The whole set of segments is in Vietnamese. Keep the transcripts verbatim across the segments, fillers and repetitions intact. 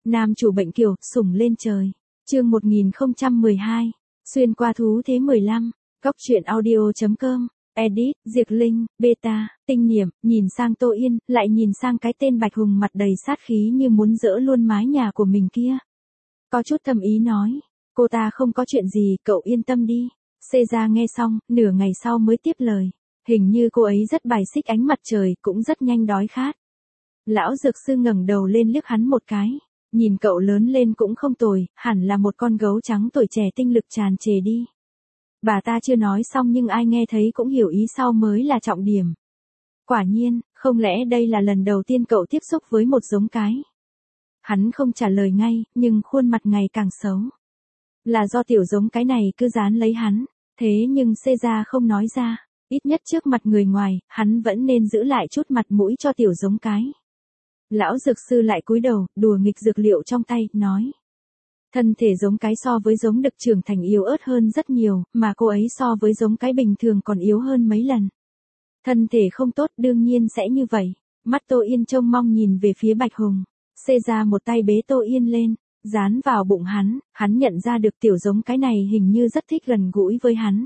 Nam chủ bệnh kiều, sủng lên trời. Chương một nghìn không trăm mười hai. Xuyên qua thú thế mười lăm. Góc truyện audio chấm com. Edit, Diệp Linh, Beta, Tinh Niệm, nhìn sang Tô Yên, lại nhìn sang cái tên Bạch Hùng mặt đầy sát khí như muốn dỡ luôn mái nhà của mình kia. Có chút thầm ý nói, cô ta không có chuyện gì, cậu yên tâm đi. Xê ra nghe xong, nửa ngày sau mới tiếp lời. Hình như cô ấy rất bài xích ánh mặt trời, cũng rất nhanh đói khát. Lão dược sư ngẩng đầu lên liếc hắn một cái. Nhìn cậu lớn lên cũng không tồi, hẳn là một con gấu trắng tuổi trẻ tinh lực tràn trề đi. Bà ta chưa nói xong nhưng ai nghe thấy cũng hiểu ý sau mới là trọng điểm. Quả nhiên, không lẽ đây là lần đầu tiên cậu tiếp xúc với một giống cái? Hắn không trả lời ngay, nhưng khuôn mặt ngày càng xấu. Là do tiểu giống cái này cứ dán lấy hắn, thế nhưng xê ra không nói ra, ít nhất trước mặt người ngoài, hắn vẫn nên giữ lại chút mặt mũi cho tiểu giống cái. Lão dược sư lại cúi đầu, đùa nghịch dược liệu trong tay, nói. Thân thể giống cái so với giống đực trưởng thành yếu ớt hơn rất nhiều, mà cô ấy so với giống cái bình thường còn yếu hơn mấy lần. Thân thể không tốt đương nhiên sẽ như vậy. Mắt Tô Yên trông mong nhìn về phía Bạch Hùng. Xê ra một tay bế Tô Yên lên, dán vào bụng hắn, hắn nhận ra được tiểu giống cái này hình như rất thích gần gũi với hắn.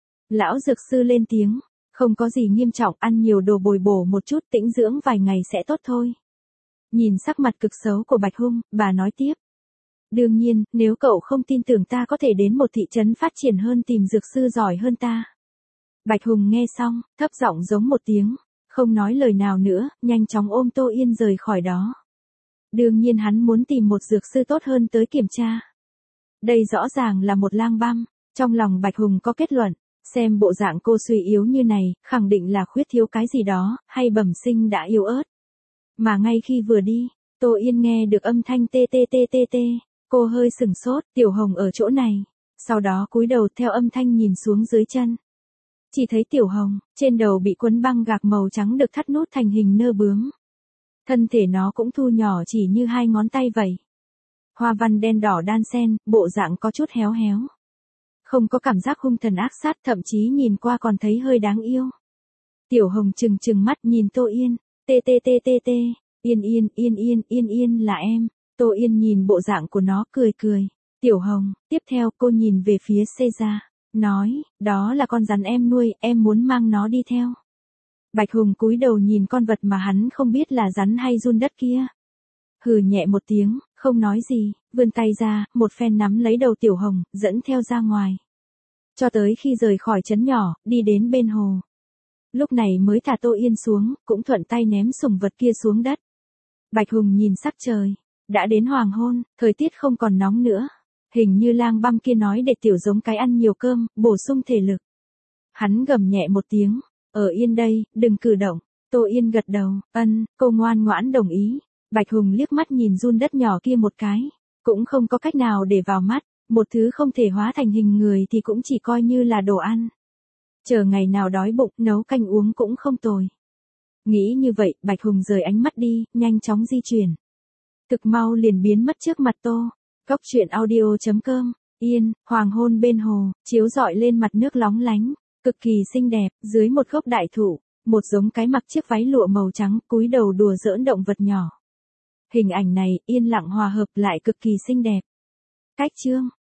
Lão dược sư lên tiếng, không có gì nghiêm trọng, ăn nhiều đồ bồi bổ một chút, tĩnh dưỡng vài ngày sẽ tốt thôi. Nhìn sắc mặt cực xấu của Bạch Hùng, bà nói tiếp. Đương nhiên, nếu cậu không tin tưởng ta có thể đến một thị trấn phát triển hơn tìm dược sư giỏi hơn ta. Bạch Hùng nghe xong, thấp giọng giống một tiếng, không nói lời nào nữa, nhanh chóng ôm Tô Yên rời khỏi đó. Đương nhiên hắn muốn tìm một dược sư tốt hơn tới kiểm tra. Đây rõ ràng là một lang băm, trong lòng Bạch Hùng có kết luận, xem bộ dạng cô suy yếu như này, khẳng định là khuyết thiếu cái gì đó, hay bẩm sinh đã yếu ớt. Mà ngay khi vừa đi, Tô Yên nghe được âm thanh tê tê tê tê tê. Cô hơi sửng sốt, Tiểu Hồng ở chỗ này. Sau đó cúi đầu theo âm thanh nhìn xuống dưới chân. Chỉ thấy Tiểu Hồng, trên đầu bị quấn băng gạc màu trắng được thắt nút thành hình nơ bướm. Thân thể nó cũng thu nhỏ chỉ như hai ngón tay vậy. Hoa văn đen đỏ đan xen, bộ dạng có chút héo héo. Không có cảm giác hung thần ác sát, thậm chí nhìn qua còn thấy hơi đáng yêu. Tiểu Hồng trừng trừng mắt nhìn Tô Yên. Tê tê tê tê tê. Yên yên, yên yên, yên yên là em. Tô Yên nhìn bộ dạng của nó cười cười. Tiểu Hồng, tiếp theo cô nhìn về phía Xê ra, nói, đó là con rắn em nuôi, em muốn mang nó đi theo. Bạch Hùng cúi đầu nhìn con vật mà hắn không biết là rắn hay giun đất kia. Hừ nhẹ một tiếng, không nói gì, vươn tay ra, một phen nắm lấy đầu Tiểu Hồng, dẫn theo ra ngoài. Cho tới khi rời khỏi trấn nhỏ, đi đến bên hồ. Lúc này mới thả Tô Yên xuống, cũng thuận tay ném sủng vật kia xuống đất. Bạch Hùng nhìn sắc trời. Đã đến hoàng hôn, thời tiết không còn nóng nữa. Hình như lang băm kia nói để tiểu giống cái ăn nhiều cơm, bổ sung thể lực. Hắn gầm nhẹ một tiếng, ở yên đây, đừng cử động. Tô Yên gật đầu, ân, cô ngoan ngoãn đồng ý. Bạch Hùng liếc mắt nhìn giun đất nhỏ kia một cái. Cũng không có cách nào để vào mắt, một thứ không thể hóa thành hình người thì cũng chỉ coi như là đồ ăn. Chờ ngày nào đói bụng, nấu canh uống cũng không tồi. Nghĩ như vậy, Bạch Hùng rời ánh mắt đi, nhanh chóng di chuyển. Thực mau liền biến mất trước mặt Tô. Góc truyện audio chấm com. Yên, hoàng hôn bên hồ, chiếu rọi lên mặt nước lóng lánh, cực kỳ xinh đẹp, dưới một gốc đại thụ, một giống cái mặc chiếc váy lụa màu trắng, cúi đầu đùa giỡn động vật nhỏ. Hình ảnh này, yên lặng hòa hợp lại cực kỳ xinh đẹp. Cách chương